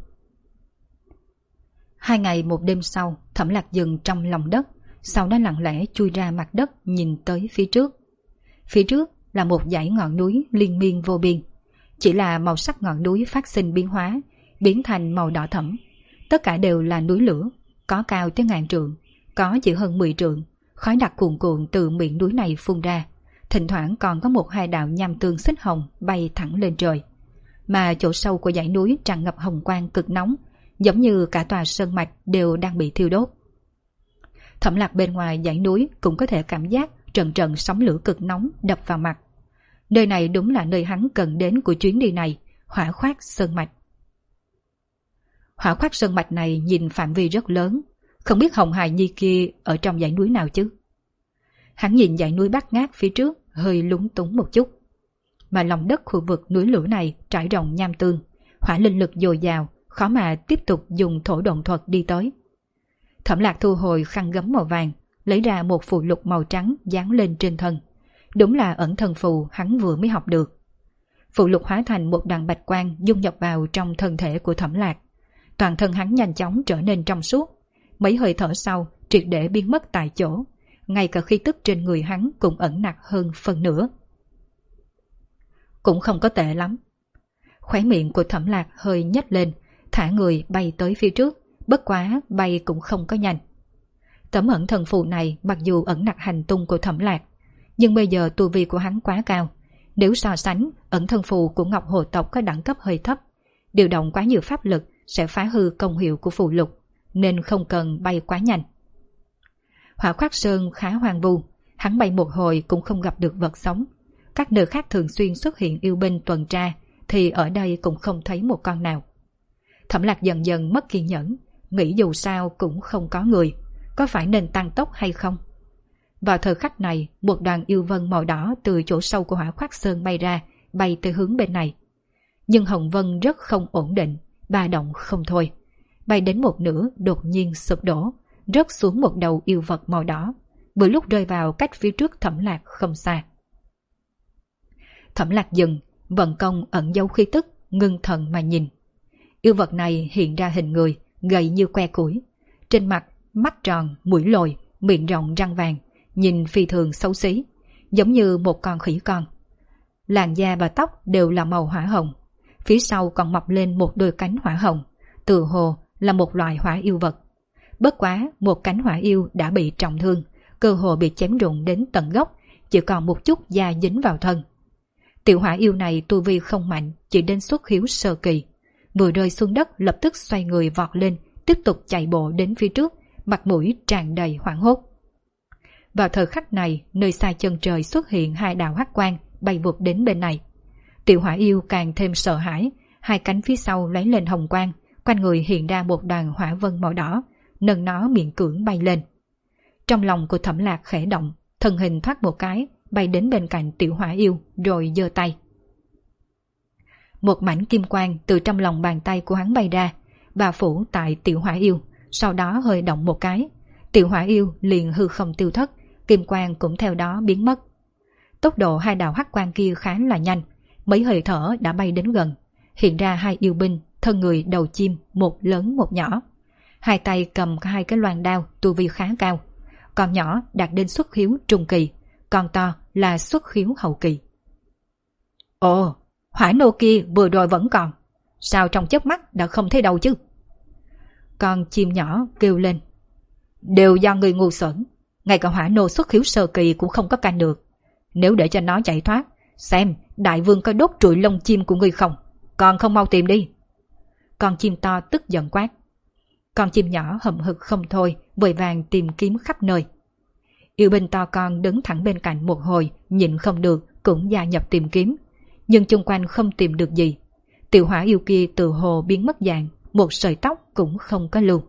2 ngày 1 đêm sau, Thẩm Lạc dừng trong lòng đất, sau đó lặng lẽ chui ra mặt đất nhìn tới phía trước. Phía trước là một dãy ngọn núi liên miên vô biên. Chỉ là màu sắc ngọn núi phát sinh biến hóa, biến thành màu đỏ thẫm. Tất cả đều là núi lửa, có cao tới 1000 trượng, có chỉ hơn 10 trượng. Khói đặc cuồn cuộn từ miệng núi này phun ra, thỉnh thoảng còn có một hai đạo nham tương xích hồng bay thẳng lên trời. Mà chỗ sâu của dãy núi tràn ngập hồng quang cực nóng, giống như cả tòa sơn mạch đều đang bị thiêu đốt. Thẩm Lạc bên ngoài dãy núi cũng có thể cảm giác trận trận sóng lửa cực nóng đập vào mặt. Nơi này đúng là nơi hắn cần đến của chuyến đi này, Hỏa Khoát Sơn Mạch. Hỏa Khoát Sơn Mạch này nhìn phạm vi rất lớn, không biết Hồng Hài Nhi kia ở trong dãy núi nào chứ. Hắn nhìn dãy núi bát ngát phía trước hơi lúng túng một chút. Mà lòng đất khu vực núi lửa này trải rộng nham tương, hỏa linh lực dồi dào, khó mà tiếp tục dùng thổ độn thuật đi tới. Thẩm Lạc thu hồi khăn gấm màu vàng, lấy ra một phù lục màu trắng dán lên trên thân. Đúng là ẩn thần phù hắn vừa mới học được. Phù lục hóa thành một đoàn bạch quang dung nhập vào trong thân thể của Thẩm Lạc. Toàn thân hắn nhanh chóng trở nên trong suốt. Mấy hơi thở sau triệt để biến mất tại chỗ. Ngay cả khí tức trên người hắn cũng ẩn nặc hơn phần nửa. Cũng không có tệ lắm. Khóe miệng của Thẩm Lạc hơi nhếch lên, thả người bay tới phía trước. Bất quá bay cũng không có nhanh. Tấm ẩn thần phù này mặc dù ẩn nặc hành tung của Thẩm Lạc, nhưng bây giờ tu vi của hắn quá cao. Nếu so sánh, ẩn thần phù của Ngọc Hồ tộc có đẳng cấp hơi thấp, điều động quá nhiều pháp lực sẽ phá hư công hiệu của phù lục, nên không cần bay quá nhanh. Hỏa Khoát Sơn khá hoang vu, hắn bay một hồi cũng không gặp được vật sống. Các nơi khác thường xuyên xuất hiện yêu binh tuần tra, thì ở đây cũng không thấy một con nào. Thẩm Lạc dần dần mất kiên nhẫn, nghĩ dù sao cũng không có người, có phải nên tăng tốc hay không? Vào thời khắc này, một đoàn yêu vân màu đỏ từ chỗ sâu của Hỏa Khoát Sơn bay ra, bay tới hướng bên này. Nhưng hồng vân rất không ổn định, ba động không thôi. Bay đến một nửa đột nhiên sụp đổ, rớt xuống một đầu yêu vật màu đỏ, vừa lúc rơi vào cách phía trước Thẩm Lạc không xa. Thẩm Lạc dừng, vận công ẩn giấu khí tức, ngưng thần mà nhìn. Yêu vật này hiện ra hình người, gầy như que củi. Trên mặt, mắt tròn, mũi lồi, miệng rộng răng vàng, nhìn phi thường xấu xí. giống như một con khỉ con. Làn da và tóc đều là màu hỏa hồng, phía sau còn mọc lên một đôi cánh hỏa hồng, tự hồ là một loại hỏa yêu vật. Bất quá một cánh hỏa yêu đã bị trọng thương, cơ hồ bị chém rụng đến tận gốc, chỉ còn một chút da dính vào thân. Tiểu hỏa yêu này tu vi không mạnh, chỉ đến xuất khiếu sơ kỳ. Vừa rơi xuống đất lập tức xoay người vọt lên, tiếp tục chạy bộ đến phía trước, mặt mũi tràn đầy hoảng hốt. Vào thời khắc này, nơi xa chân trời xuất hiện hai đạo hắc quang bay vụt đến bên này. Tiểu hỏa yêu càng thêm sợ hãi, hai cánh phía sau lóe lên hồng quang, quanh người hiện ra một đoàn hỏa vân màu đỏ, nâng nó miễn cưỡng bay lên. Trong lòng của Thẩm Lạc khẽ động, thân hình thoát một cái, bay đến bên cạnh tiểu hỏa yêu rồi giơ tay. Một mảnh kim quang từ trong lòng bàn tay của hắn bay ra, bao phủ tại tiểu hỏa yêu, sau đó hơi động một cái, tiểu hỏa yêu liền hư không tiêu thất, kim quang cũng theo đó biến mất. Tốc độ hai đạo hắc quang kia khá là nhanh, mấy hơi thở đã bay đến gần, hiện ra hai yêu binh, thân người đầu chim, một lớn một nhỏ. Hai tay cầm hai cái loan đao tu vi khá cao, con nhỏ đạt đến xuất khiếu trung kỳ, con to là xuất khiếu hậu kỳ. Ồ, hỏa nô kia vừa rồi vẫn còn, sao trong chớp mắt đã không thấy đâu chứ? Con chim nhỏ kêu lên. Đều do người ngu xuẩn, ngay cả hỏa nô xuất khiếu sơ kỳ cũng không có canh được. Nếu để cho nó chạy thoát, xem đại vương có đốt trụi lông chim của ngươi không, còn không mau tìm đi. Con chim to tức giận quát. Con chim nhỏ hậm hực không thôi, vội vàng tìm kiếm khắp nơi. Yêu binh to con đứng thẳng bên cạnh một hồi, nhịn không được cũng gia nhập tìm kiếm, nhưng chung quanh không tìm được gì. Tiểu hỏa yêu kia từ hồ biến mất dạng, một sợi tóc cũng không có lưu.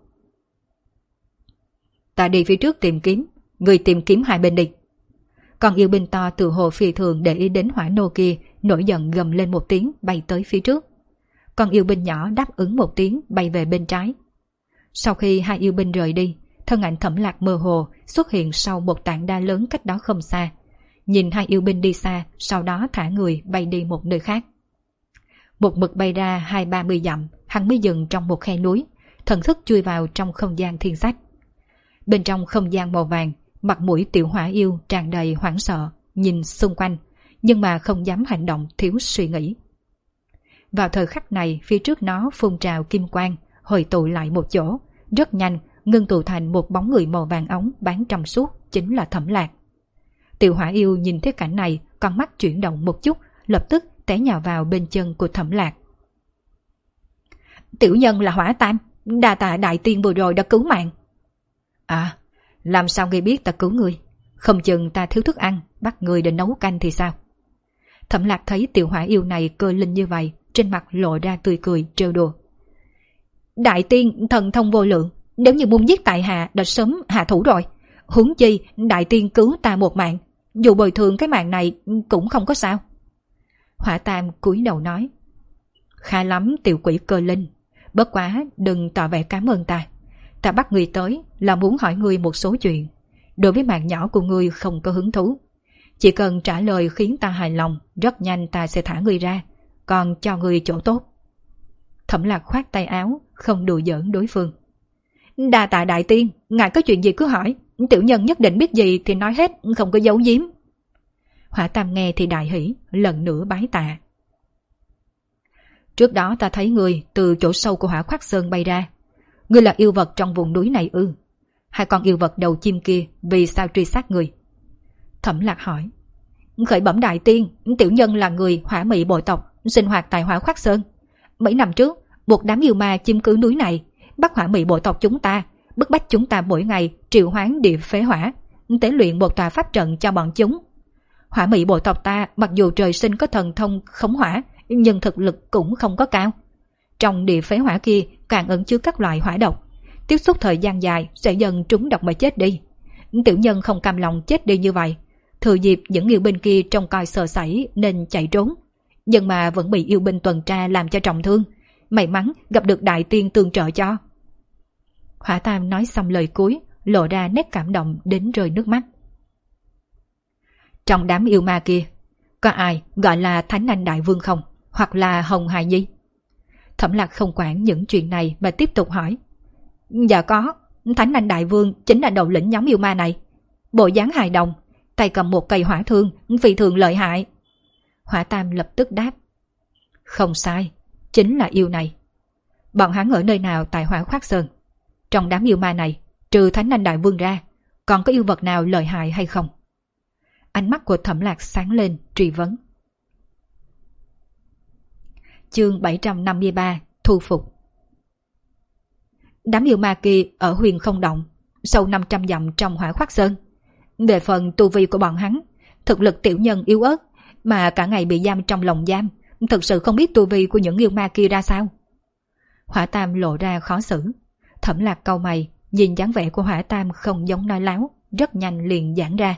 Ta đi phía trước tìm kiếm, người tìm kiếm hai bên đi. Con yêu binh to từ hồ phi thường để ý đến hỏa nô kia, nổi giận gầm lên một tiếng bay tới phía trước. Con yêu binh nhỏ đáp ứng một tiếng bay về bên trái. Sau khi hai yêu binh rời đi, thân ảnh Thẩm Lạc mơ hồ xuất hiện sau một tảng đá lớn cách đó không xa. Nhìn hai yêu binh đi xa, sau đó thả người bay đi một nơi khác. Một mực bay ra 20-30 dặm, hắn mới dừng trong một khe núi, thần thức chui vào trong không gian thiên sách. Bên trong không gian màu vàng, mặt mũi tiểu hỏa yêu tràn đầy hoảng sợ, nhìn xung quanh, nhưng mà không dám hành động thiếu suy nghĩ. Vào thời khắc này, phía trước nó phun trào kim quang, hội tụ lại một chỗ, rất nhanh ngưng tụ thành một bóng người màu vàng óng bán trong suốt, chính là Thẩm Lạc. Tiểu hỏa yêu nhìn thấy cảnh này, con mắt chuyển động một chút, lập tức té nhào vào bên chân của Thẩm Lạc. Tiểu nhân là Hỏa Tam, đa tạ đại tiên vừa rồi đã cứu mạng. À, làm sao ngươi biết ta cứu ngươi? Không chừng ta thiếu thức ăn, bắt ngươi để nấu canh thì sao? Thẩm Lạc thấy tiểu hỏa yêu này cơ linh như vậy, trên mặt lộ ra tươi cười trêu đùa. Đại tiên thần thông vô lượng, nếu như muốn giết tại hạ đã sớm hạ thủ rồi. Huống chi đại tiên cứu ta một mạng, dù bồi thường cái mạng này cũng không có sao. Hỏa Tam cúi đầu nói. Khá lắm tiểu quỷ cơ linh, bất quá đừng tỏ vẻ cảm ơn ta. Ta bắt ngươi tới là muốn hỏi ngươi một số chuyện, đối với mạng nhỏ của ngươi không có hứng thú. Chỉ cần trả lời khiến ta hài lòng, rất nhanh ta sẽ thả ngươi ra, còn cho ngươi chỗ tốt. Thẩm Lạc khoát tay áo, không đùa giỡn đối phương. Đa tạ đại tiên, ngài có chuyện gì cứ hỏi, tiểu nhân nhất định biết gì thì nói hết, không có giấu giếm. Hỏa Tam nghe thì đại hỉ, lần nữa bái tạ. Trước đó ta thấy ngươi từ chỗ sâu của Hỏa Khoác Sơn bay ra. Ngươi là yêu vật trong vùng núi này ư? Hai con yêu vật đầu chim kia vì sao truy sát ngươi? Thẩm Lạc hỏi. Khởi bẩm đại tiên, tiểu nhân là người Hỏa Mị bộ tộc, sinh hoạt tại Hỏa Khoác Sơn. Mấy năm trước, một đám yêu ma chiếm cứ núi này, bắt Hỏa Mị bộ tộc chúng ta, bức bách chúng ta mỗi ngày triệu hoán địa phế hỏa, tế luyện một tòa pháp trận cho bọn chúng. Hỏa Mị bộ tộc ta mặc dù trời sinh có thần thông khống hỏa, nhưng thực lực cũng không có cao. Trong địa phế hỏa kia càng ẩn chứa các loại hỏa độc, tiếp xúc thời gian dài sẽ dần trúng độc mà chết đi. Tiểu nhân không cam lòng chết đi như vậy, thừa dịp những yêu binh kia trông coi sợ sẩy nên chạy trốn, nhưng mà vẫn bị yêu binh tuần tra làm cho trọng thương. May mắn gặp được đại tiên tương trợ cho. Hỏa Tam nói xong lời cuối, lộ ra nét cảm động đến rơi nước mắt. Trong đám yêu ma kia, có ai gọi là Thánh Anh Đại Vương không? Hoặc là Hồng Hài Nhi? Thẩm Lạc không quản những chuyện này mà tiếp tục hỏi. Dạ có, Thánh Anh Đại Vương chính là đầu lĩnh nhóm yêu ma này. Bộ dáng hài đồng, tay cầm một cây hỏa thương, phi thường lợi hại. Hỏa Tam lập tức đáp. Không sai, chính là yêu này. Bọn hắn ở nơi nào tại Hỏa Khoác Sơn? Trong đám yêu ma này, trừ Thánh Anh Đại Vương ra, còn có yêu vật nào lợi hại hay không? Ánh mắt của Thẩm Lạc sáng lên, truy vấn. Chương 753, thu phục. Đám yêu ma kia ở Huyền Không Động, sâu 500 dặm trong Hỏa Khoác Sơn. Về phần tu vi của bọn hắn, thực lực tiểu nhân yếu ớt, mà cả ngày bị giam trong lồng giam, thực sự không biết tu vi của những yêu ma kia ra sao. Hỏa Tam lộ ra khó xử. Thẩm Lạc cau mày, nhìn dáng vẻ của Hỏa Tam không giống nói láo, rất nhanh liền giãn ra.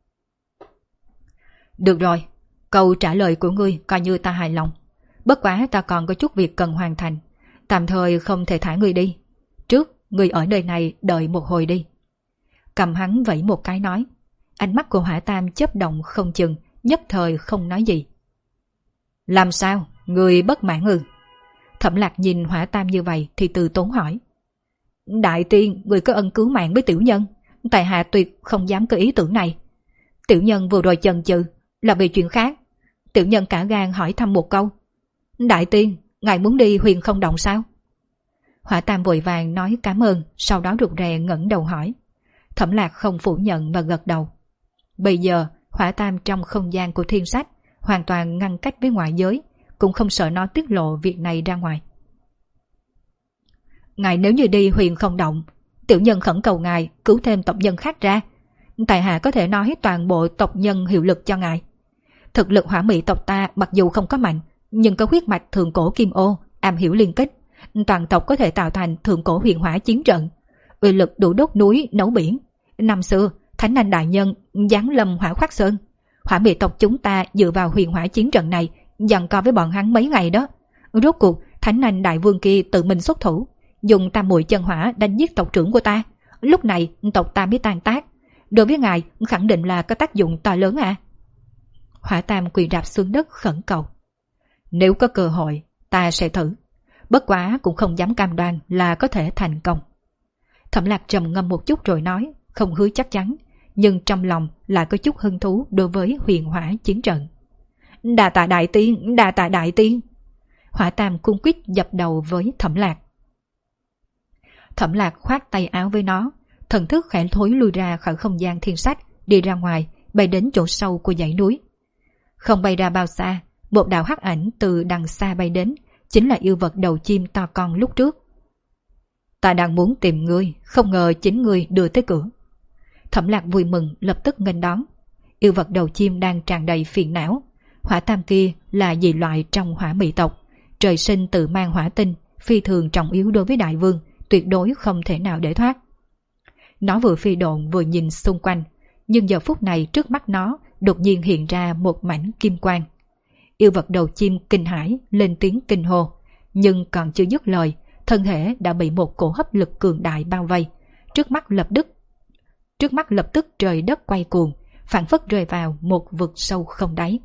Được rồi, câu trả lời của ngươi coi như ta hài lòng. Bất quá ta còn có chút việc cần hoàn thành, tạm thời không thể thả ngươi đi. Trước, ngươi ở nơi này đợi một hồi đi. Cầm hắn vẫy một cái nói. Ánh mắt của Hỏa Tam chớp động không chừng, nhất thời không nói gì. Làm sao? Ngươi bất mãn ư? Thẩm Lạc nhìn Hỏa Tam như vậy thì từ tốn hỏi. Đại tiên, ngươi có ân cứu mạng với tiểu nhân, tại hạ tuyệt không dám có ý tưởng này. Tiểu nhân vừa rồi chần chừ là vì chuyện khác. Tiểu nhân cả gan hỏi thăm một câu. Đại tiên, ngài muốn đi Huyền Không Động sao? Hỏa Tam vội vàng nói cảm ơn, sau đó rụt rè ngẩng đầu hỏi. Thẩm Lạc không phủ nhận và gật đầu. Bây giờ Hỏa Tam trong không gian của thiên sách hoàn toàn ngăn cách với ngoại giới, cũng không sợ nó tiết lộ việc này ra ngoài. Ngài nếu như đi Huyền Không Động, tiểu nhân khẩn cầu ngài cứu thêm tộc nhân khác ra. Tại hạ có thể nói toàn bộ tộc nhân hiệu lực cho ngài. Thực lực hỏa mị tộc ta mặc dù không có mạnh, nhưng có huyết mạch thượng cổ kim ô, am hiểu liên kết. Toàn tộc có thể tạo thành thượng cổ huyền hỏa chiến trận, uy lực đủ đốt núi nấu biển. Năm xưa Thánh Anh Đại Nhân giáng lâm Hỏa Khoác Sơn, hỏa mị tộc chúng ta dựa vào huyền hỏa chiến trận này giằng co với bọn hắn mấy ngày đó. Rốt cuộc Thánh Anh Đại Vương kia tự mình xuất thủ, dùng tam muội chân hỏa đánh giết tộc trưởng của ta. Lúc này tộc ta mới tan tác. Đối với ngài khẳng định là có tác dụng to lớn à? Hỏa Tam quỳ rạp xuống đất khẩn cầu. Nếu có cơ hội ta sẽ thử, bất quá cũng không dám cam đoan là có thể thành công. Thẩm Lạc trầm ngâm một chút rồi nói, không hứa chắc chắn, nhưng trong lòng lại có chút hứng thú đối với huyền hỏa chiến trận. Đa tạ đại tiên, đa tạ đại tiên. Hỏa Tam cung quýt dập đầu với Thẩm Lạc. Thẩm Lạc khoát tay áo với nó, thần thức khẽ thối lui ra khỏi không gian thiên sách, đi ra ngoài, bay đến chỗ sâu của dãy núi. Không bay ra bao xa, một đạo hắc ảnh từ đằng xa bay đến, chính là yêu vật đầu chim to con lúc trước. Ta đang muốn tìm ngươi, không ngờ chính ngươi đưa tới cửa. Thẩm Lạc vui mừng lập tức nghênh đón. Yêu vật đầu chim đang tràn đầy phiền não. Hỏa Tam kia là dị loại trong hỏa mị tộc, trời sinh tự mang hỏa tinh, phi thường trọng yếu đối với đại vương, tuyệt đối không thể nào để thoát. Nó vừa phi độn vừa nhìn xung quanh, nhưng giờ phút này trước mắt nó đột nhiên hiện ra một mảnh kim quang. Yêu vật đầu chim kinh hãi lên tiếng kinh hô, nhưng còn chưa dứt lời, thân thể đã bị một cổ hấp lực cường đại bao vây. Trước mắt lập tức trời đất quay cuồng, phảng phất rơi vào một vực sâu không đáy.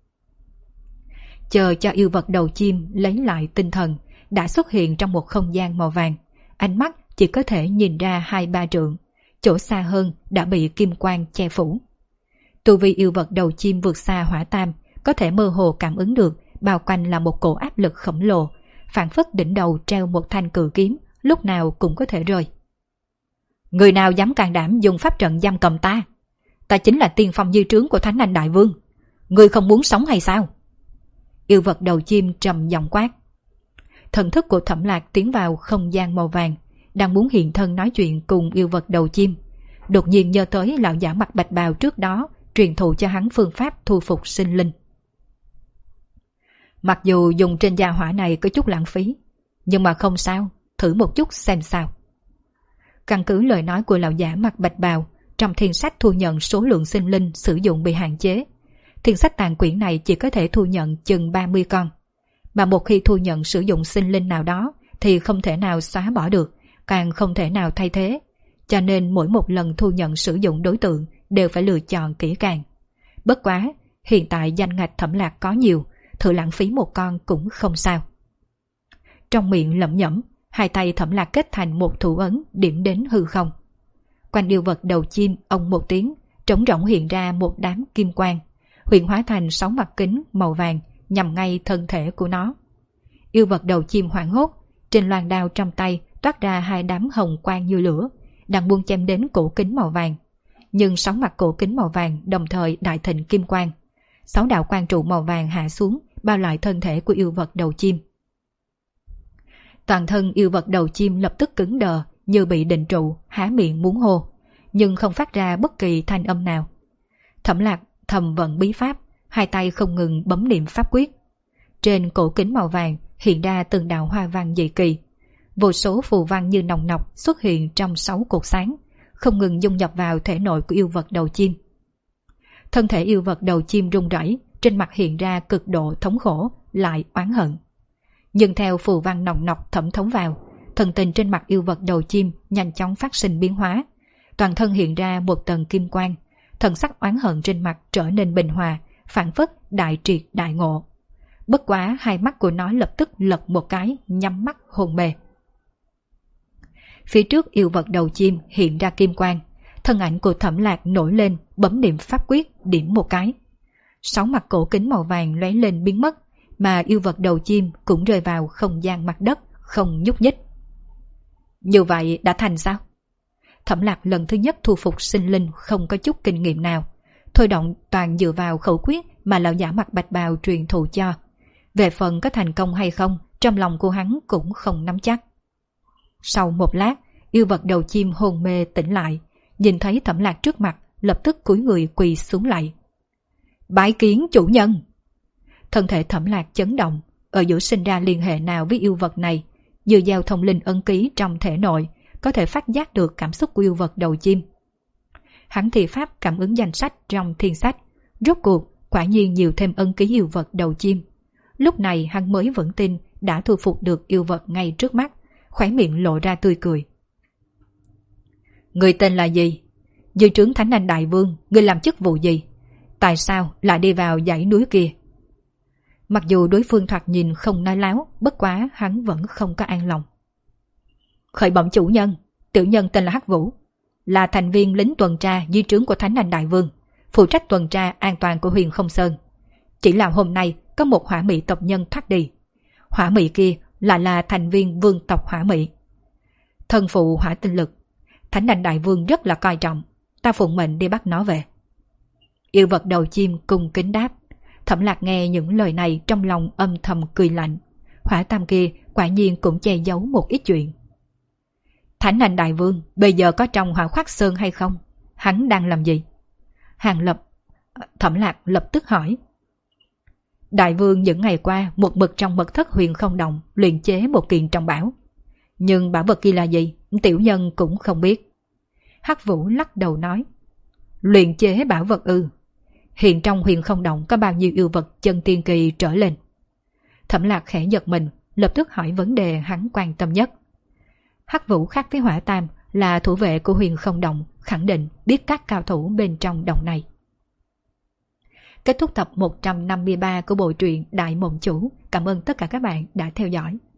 Chờ cho yêu vật đầu chim lấy lại tinh thần, đã xuất hiện trong một không gian màu vàng. Ánh mắt chỉ có thể nhìn ra 2-3 trượng, chỗ xa hơn đã bị kim quang che phủ. Tu vi yêu vật đầu chim vượt xa Hỏa Tam, có thể mơ hồ cảm ứng được bao quanh là một cổ áp lực khổng lồ, phảng phất đỉnh đầu treo một thanh cự kiếm, lúc nào cũng có thể rơi. Người nào dám can đảm dùng pháp trận giam cầm ta? Ta chính là tiên phong dư trướng của Thánh Anh Đại Vương. Ngươi không muốn sống hay sao? Yêu vật đầu chim trầm giọng quát. Thần thức của Thẩm Lạc tiến vào không gian màu vàng, đang muốn hiện thân nói chuyện cùng yêu vật đầu chim. Đột nhiên nhớ tới lão giả mặc bạch bào trước đó truyền thụ cho hắn phương pháp thu phục sinh linh. Mặc dù dùng trên gia hỏa này có chút lãng phí, nhưng mà không sao, thử một chút xem sao. Căn cứ lời nói của lão giả mặc bạch bào, trong thiên sách thu nhận số lượng sinh linh sử dụng bị hạn chế. Thiên sách tàn quyển này chỉ có thể thu nhận chừng 30 con. Mà một khi thu nhận sử dụng sinh linh nào đó thì không thể nào xóa bỏ được, càng không thể nào thay thế. Cho nên mỗi một lần thu nhận sử dụng đối tượng đều phải lựa chọn kỹ càng. Bất quá, hiện tại danh ngạch Thẩm Lạc có nhiều, thử lãng phí một con cũng không sao. Trong miệng lẩm nhẩm, hai tay Thẩm Lạc kết thành một thủ ấn điểm đến hư không. Quanh yêu vật đầu chim ông một tiếng, trống rỗng hiện ra một đám kim quang, huyện hóa thành 6 mặt kính màu vàng nhằm ngay thân thể của nó. Yêu vật đầu chim hoảng hốt, trên loan đao trong tay toát ra 2 đám hồng quang như lửa, đang buông chém đến cổ kính màu vàng. Nhưng 6 mặt cổ kính màu vàng đồng thời đại thịnh kim quang. 6 đạo quang trụ màu vàng hạ xuống, bao lại thân thể của yêu vật đầu chim. Toàn thân yêu vật đầu chim lập tức cứng đờ, như bị định trụ, há miệng muốn hô, nhưng không phát ra bất kỳ thanh âm nào. Thẩm Lạc thầm vận bí pháp, 2 tay không ngừng bấm niệm pháp quyết. Trên cổ kính màu vàng hiện ra từng đạo hoa văn dị kỳ. Vô số phù văn như nòng nọc xuất hiện trong 6 cột sáng, không ngừng dung nhập vào thể nội của yêu vật đầu chim. Thân thể yêu vật đầu chim run rẩy, trên mặt hiện ra cực độ thống khổ, lại oán hận. Nhưng theo phù văn nòng nọc thẩm thấu vào, thần tình trên mặt yêu vật đầu chim nhanh chóng phát sinh biến hóa. Toàn thân hiện ra một tầng kim quang, thần sắc oán hận trên mặt trở nên bình hòa, phảng phất đại triệt đại ngộ. Bất quá 2 mắt của nó lập tức lật một cái, nhắm mắt hôn mê. Phía trước yêu vật đầu chim hiện ra kim quang, thân ảnh của Thẩm Lạc nổi lên, bấm niệm pháp quyết, điểm một cái. 6 mặt cổ kính màu vàng lóe lên biến mất, mà yêu vật đầu chim cũng rơi vào không gian mặt đất, không nhúc nhích. Như vậy đã thành sao? Thẩm Lạc lần thứ nhất thu phục sinh linh không có chút kinh nghiệm nào, thôi động toàn dựa vào khẩu quyết mà lão giả mặc bạch bào truyền thụ cho. Về phần có thành công hay không, trong lòng của hắn cũng không nắm chắc. Sau một lát, yêu vật đầu chim hôn mê tỉnh lại, nhìn thấy Thẩm Lạc trước mặt, lập tức cúi người quỳ xuống lạy. Bái kiến chủ nhân! Thân thể Thẩm Lạc chấn động, ở giữa sinh ra liên hệ nào với yêu vật này, như giao thông linh ấn ký trong thể nội, có thể phát giác được cảm xúc của yêu vật đầu chim. Hắn thi pháp cảm ứng danh sách trong thiên sách, rốt cuộc quả nhiên nhiều thêm ấn ký yêu vật đầu chim. Lúc này hắn mới vững tin đã thu phục được yêu vật ngay trước mắt, khóe miệng lộ ra tươi cười. Người tên là gì? Dưới trướng Thánh Anh Đại Vương, người làm chức vụ gì? Tại sao lại đi vào dãy núi kia? Mặc dù đối phương thoạt nhìn không nói láo, bất quá hắn vẫn không có an lòng. Khởi bẩm chủ nhân, tiểu nhân tên là Hắc Vũ, là thành viên lính tuần tra dưới trướng của Thánh Anh Đại Vương, phụ trách tuần tra an toàn của Huyền Không Sơn. Chỉ là hôm nay có một hỏa mị tộc nhân thoát đi. Hỏa mị kia lại là thành viên vương tộc hỏa mị. Thân phụ hỏa tinh lực, Thánh Anh Đại Vương rất là coi trọng, ta phụng mệnh đi bắt nó về. Yêu vật đầu chim cung kính đáp. Thẩm Lạc nghe những lời này trong lòng âm thầm cười lạnh. Hỏa tam kia quả nhiên cũng che giấu một ít chuyện. Thánh Anh Đại Vương bây giờ có trong Hỏa Khoác Sơn hay không? Hắn đang làm gì? Thẩm Lạc lập tức hỏi. Đại Vương những ngày qua một mực trong mật thất Huyền Không Động luyện chế một kiện trọng bảo. Nhưng bảo vật kia là gì? Tiểu nhân cũng không biết. Hắc Vũ lắc đầu nói. Luyện chế bảo vật ư? Hiện trong Huyền Không Động có bao nhiêu yêu vật chân tiên kỳ trở lên? Thẩm Lạc khẽ giật mình, lập tức hỏi vấn đề hắn quan tâm nhất. Hắc Vũ khác với Hỏa Tam là thủ vệ của Huyền Không Động, khẳng định biết các cao thủ bên trong động này. Kết thúc tập 153 của bộ truyện Đại Mộng Chủ. Cảm ơn tất cả các bạn đã theo dõi.